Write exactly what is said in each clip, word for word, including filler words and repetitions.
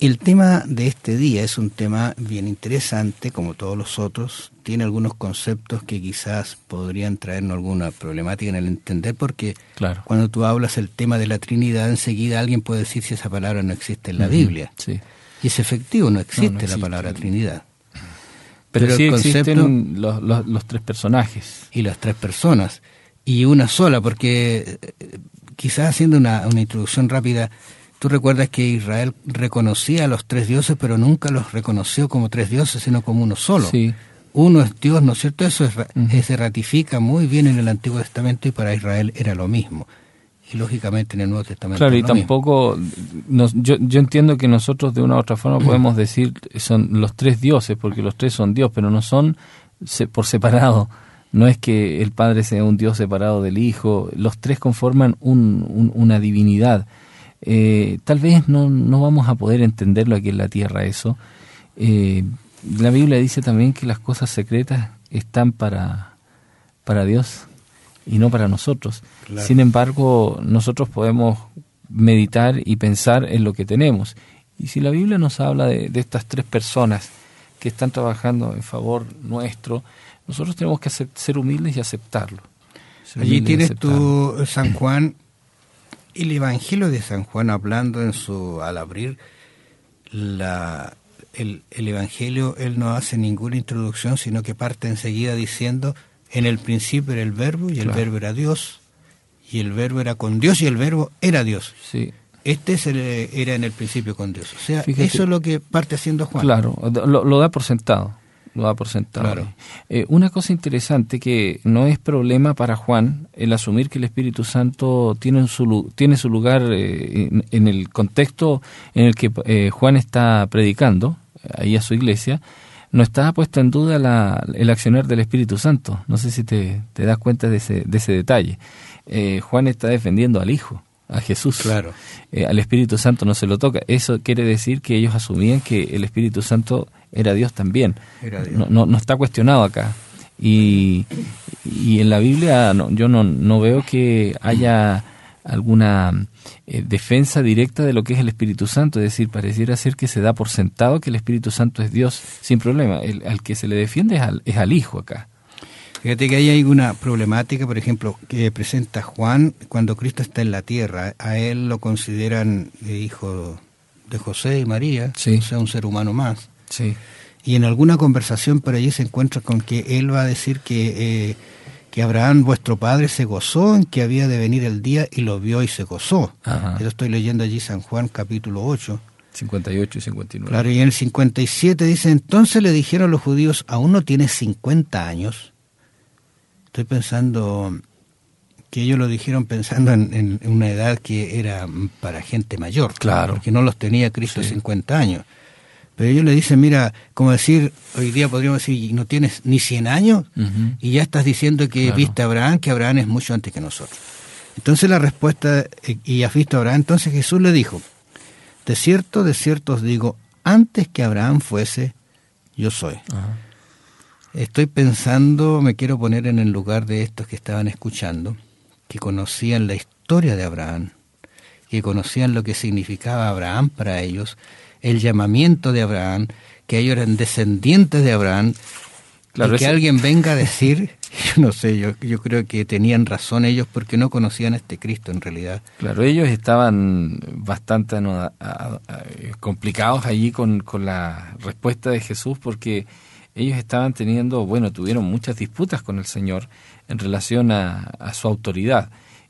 El tema de este día es un tema bien interesante, como todos los otros. Tiene algunos conceptos que quizás podrían traernos alguna problemática en el entender, porque claro. cuando tú hablas el tema de la Trinidad, enseguida alguien puede decir si esa palabra no existe en la uh-huh. Biblia. Sí. Y es efectivo, no existe, no, no existe la palabra Trinidad. Pero, Pero sí el concepto, existen los, los, los tres personajes. Y las tres personas. Y una sola, porque eh, quizás haciendo una, una introducción rápida, tú recuerdas que Israel reconocía a los tres dioses, pero nunca los reconoció como tres dioses, sino como uno solo. Sí. Uno es Dios, ¿no es cierto? Eso es, uh-huh. se ratifica muy bien en el Antiguo Testamento, y para Israel era lo mismo. Y lógicamente en el Nuevo Testamento Claro, y es lo tampoco, nos, yo, yo entiendo que nosotros de una u otra forma podemos decir son los tres dioses, porque los tres son Dios, pero no son se, por separado. No es que el Padre sea un Dios separado del Hijo, los tres conforman un, un, una divinidad. Eh, tal vez no, no vamos a poder entenderlo aquí en la tierra eso. Eh, la Biblia dice también que las cosas secretas están para, para Dios y no para nosotros. Claro. Sin embargo, nosotros podemos meditar y pensar en lo que tenemos. Y si la Biblia nos habla de, de estas tres personas que están trabajando en favor nuestro, nosotros tenemos que hacer, ser humildes y aceptarlo. Allí tienes tú, San Juan, el Evangelio de San Juan hablando en su al abrir la el, el Evangelio, él no hace ninguna introducción, sino que parte enseguida diciendo: en el principio era el Verbo, y el claro. Verbo era Dios, y el Verbo era con Dios, y el Verbo era Dios. Sí. Este es el, era en el principio con Dios. O sea, Fíjate, eso es lo que parte haciendo Juan. Claro, lo, lo da por sentado. Lo da por sentado. Claro. Eh, una cosa interesante que no es problema para Juan el asumir que el Espíritu Santo tiene su, tiene su lugar eh, en, en el contexto en el que eh, Juan está predicando, ahí a su iglesia, no está puesto en duda la, el accionar del Espíritu Santo. No sé si te, te das cuenta de ese, de ese detalle. Eh, Juan está defendiendo al Hijo, a Jesús. Claro. Eh, al Espíritu Santo no se lo toca. Eso quiere decir que ellos asumían que el Espíritu Santo era Dios también. Era Dios. No, no, no está cuestionado acá. Y, y en la Biblia no, yo no, no veo que haya alguna eh, defensa directa de lo que es el Espíritu Santo. Es decir, pareciera ser que se da por sentado que el Espíritu Santo es Dios sin problema. El, al que se le defiende es al, es al Hijo acá. Fíjate que ahí hay una problemática, por ejemplo, que presenta Juan cuando Cristo está en la tierra. A él lo consideran hijo de José y María, sí. O sea, un ser humano más. Sí. Y en alguna conversación por allí se encuentra con que él va a decir que, eh, que Abraham, vuestro padre, se gozó en que había de venir el día, y lo vio y se gozó. Ajá. Yo estoy leyendo allí San Juan capítulo ocho. cincuenta y ocho y cincuenta y nueve. Claro, y en el cincuenta y siete dice: entonces le dijeron los judíos: ¿aún no tienes cincuenta años? Estoy pensando que ellos lo dijeron pensando en, en una edad que era para gente mayor. Claro. Porque no los tenía Cristo sí. cincuenta años. Pero ellos le dicen: mira, como decir, hoy día podríamos decir, no tienes ni cien años, uh-huh. y ya estás diciendo que claro. viste a Abraham, que Abraham es mucho antes que nosotros. Entonces la respuesta, y has visto a Abraham, entonces Jesús le dijo: de cierto, de cierto os digo, antes que Abraham fuese, yo soy. Uh-huh. Estoy pensando, me quiero poner en el lugar de estos que estaban escuchando, que conocían la historia de Abraham, que conocían lo que significaba Abraham para ellos, el llamamiento de Abraham, que ellos eran descendientes de Abraham, claro, y que ese... alguien venga a decir, yo no sé, yo, yo creo que tenían razón ellos porque no conocían a este Cristo en realidad. Claro, ellos estaban bastante no, a, a, a, complicados allí con, con la respuesta de Jesús, porque ellos estaban teniendo, bueno, tuvieron muchas disputas con el Señor en relación a, a su autoridad.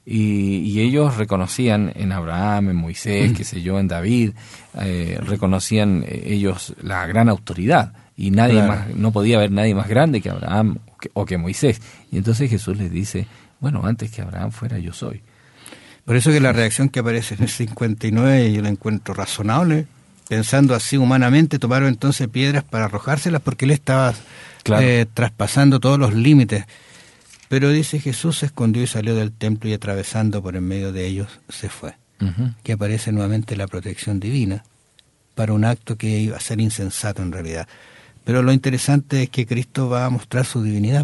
Y, y ellos reconocían en Abraham, en Moisés, qué sé yo, en David, eh, reconocían ellos la gran autoridad. Y nadie claro. más, no podía haber nadie más grande que Abraham o que, o que Moisés. Y entonces Jesús les dice: bueno, antes que Abraham fuera, yo soy. Por eso que la reacción que aparece en el cincuenta y nueve yo la encuentro razonable. Pensando así humanamente, tomaron entonces piedras para arrojárselas porque él estaba claro. eh, traspasando todos los límites. Pero dice: Jesús se escondió y salió del templo, y atravesando por en medio de ellos se fue. Uh-huh. Que aparece nuevamente la protección divina para un acto que iba a ser insensato en realidad. Pero lo interesante es que Cristo va a mostrar su divinidad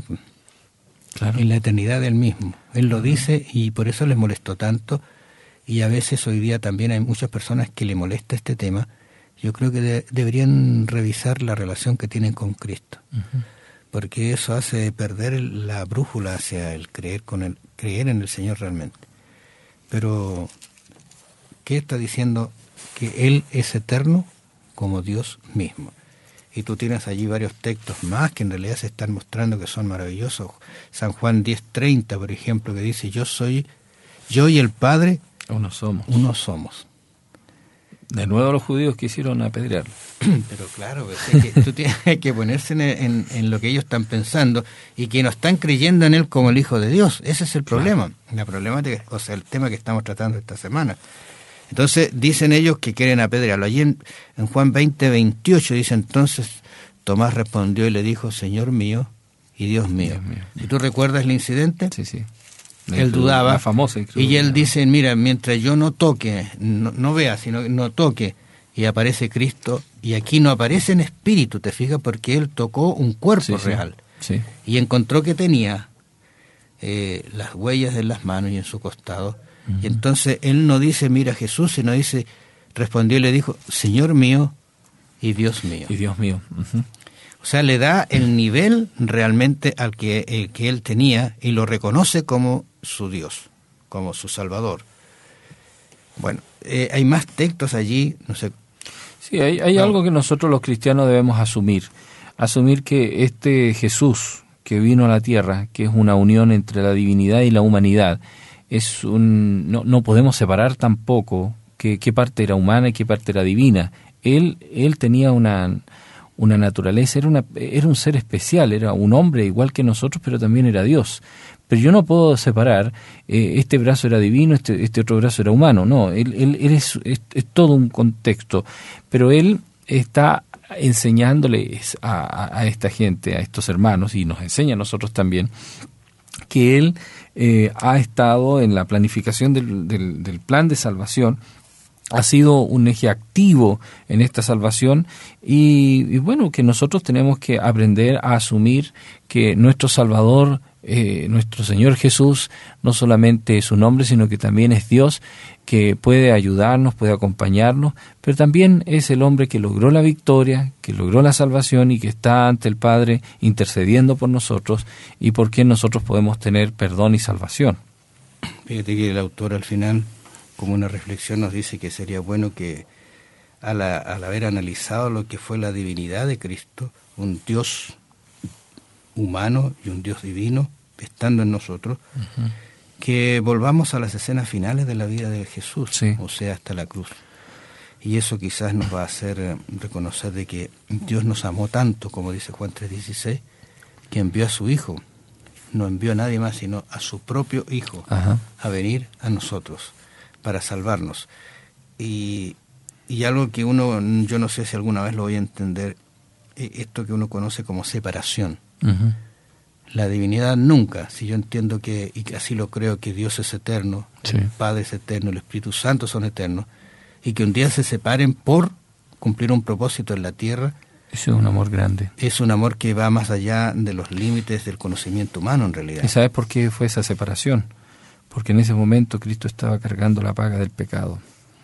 claro. en la eternidad del mismo. Él lo uh-huh. dice, y por eso les molestó tanto. Y a veces hoy día también hay muchas personas que le molesta este tema, yo creo que de, deberían revisar la relación que tienen con Cristo, uh-huh. porque eso hace perder la brújula hacia el creer con el creer en el Señor realmente. Pero ¿qué está diciendo? Que Él es eterno como Dios mismo. Y tú tienes allí varios textos más que en realidad se están mostrando que son maravillosos. San Juan diez treinta, por ejemplo, que dice, yo soy, yo y el Padre, uno somos. Uno somos. De nuevo los judíos quisieron apedrearlo. Pero claro, es que tú tienes que ponerse en, en, en lo que ellos están pensando y que no están creyendo en Él como el Hijo de Dios. Ese es el problema, claro. La problemática, o sea, el tema que estamos tratando esta semana. Entonces dicen ellos que quieren apedrearlo. Allí en, en Juan veinte veintiocho dice, entonces Tomás respondió y le dijo, Señor mío y Dios mío. Dios mío. ¿Y tú recuerdas el incidente? Sí, sí. Él dudaba, la famosa, y él dice, mira, mientras yo no toque, no, no vea, sino no toque, y aparece Cristo, y aquí no aparece en espíritu, ¿te fijas? Porque él tocó un cuerpo sí, real, sí, sí. Y encontró que tenía eh, las huellas en las manos y en su costado, uh-huh. Y entonces él no dice, mira Jesús, sino dice, respondió y le dijo, Señor mío y Dios mío. Y Dios mío. Uh-huh. O sea, le da el nivel realmente al que, el que él tenía y lo reconoce como su Dios, como su Salvador. Bueno, eh, hay más textos allí, no sé. Sí, hay, hay no. algo que nosotros los cristianos debemos asumir. Asumir que este Jesús que vino a la tierra, que es una unión entre la divinidad y la humanidad, es un no, no podemos separar tampoco que, qué parte era humana y qué parte era divina. Él, él tenía una... una naturaleza, era, una, era un ser especial, era un hombre igual que nosotros, pero también era Dios. Pero yo no puedo separar, eh, este brazo era divino, este, este otro brazo era humano, no, él, él, él es, es, es todo un contexto, pero él está enseñándole a, a, a esta gente, a estos hermanos, y nos enseña a nosotros también, que él eh, ha estado en la planificación del, del, del plan de salvación, ha sido un eje activo en esta salvación y, y bueno, que nosotros tenemos que aprender a asumir que nuestro Salvador, eh, nuestro Señor Jesús, no solamente es su nombre, sino que también es Dios, que puede ayudarnos, puede acompañarnos, pero también es el hombre que logró la victoria, que logró la salvación y que está ante el Padre intercediendo por nosotros y por quien nosotros podemos tener perdón y salvación. Fíjate que el autor al final, como una reflexión, nos dice que sería bueno que al, al haber analizado lo que fue la divinidad de Cristo, un Dios humano y un Dios divino, estando en nosotros, uh-huh. que volvamos a las escenas finales de la vida de Jesús, sí. o sea, hasta la cruz. Y eso quizás nos va a hacer reconocer de que Dios nos amó tanto, como dice Juan tres dieciséis, que envió a su Hijo, no envió a nadie más, sino a su propio Hijo, uh-huh. a venir a nosotros, para salvarnos. Y, y algo que uno, yo no sé si alguna vez lo voy a entender, esto que uno conoce como separación. Uh-huh. La divinidad nunca, si yo entiendo que, y así lo creo, que Dios es eterno, sí. El Padre es eterno, el Espíritu Santo son eternos, y que un día se separen por cumplir un propósito en la tierra. Eso es un amor grande. Es un amor que va más allá de los límites del conocimiento humano en realidad. ¿Y sabes por qué fue esa separación? Porque en ese momento Cristo estaba cargando la paga del pecado.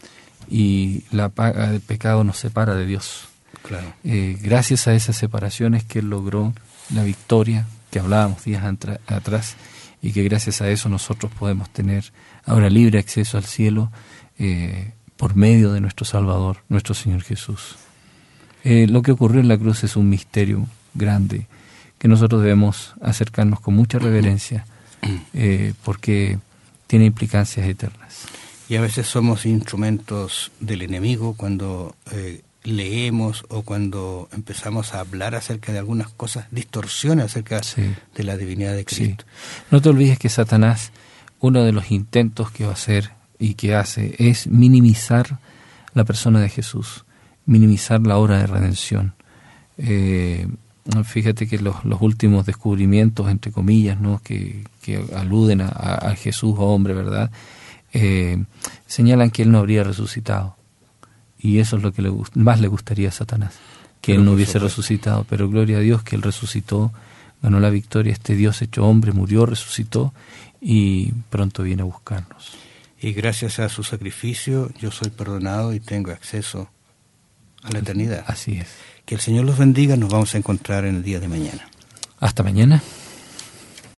Y la paga del pecado nos separa de Dios. Claro. Eh, gracias a esas separaciones que Él logró la victoria que hablábamos días antra, atrás, y que gracias a eso nosotros podemos tener ahora libre acceso al cielo eh, por medio de nuestro Salvador, nuestro Señor Jesús. Eh, lo que ocurrió en la cruz es un misterio grande que nosotros debemos acercarnos con mucha reverencia eh, porque tiene implicancias eternas. Y a veces somos instrumentos del enemigo cuando eh, leemos o cuando empezamos a hablar acerca de algunas cosas, distorsiones acerca sí. de la divinidad de Cristo. Sí. No te olvides que Satanás, uno de los intentos que va a hacer y que hace es minimizar la persona de Jesús, minimizar la obra de redención. Eh, fíjate que los, los últimos descubrimientos, entre comillas, ¿no? que, que aluden a, a, a Jesús, hombre, ¿verdad? Eh, señalan que él no habría resucitado. Y eso es lo que le, más le gustaría a Satanás, que pero él no hubiese supuesto. resucitado. Pero gloria a Dios que él resucitó, ganó la victoria. Este Dios hecho hombre murió, resucitó y pronto viene a buscarnos. Y gracias a su sacrificio yo soy perdonado y tengo acceso a la eternidad. Así es. Que el Señor los bendiga, nos vamos a encontrar en el día de mañana. Hasta mañana.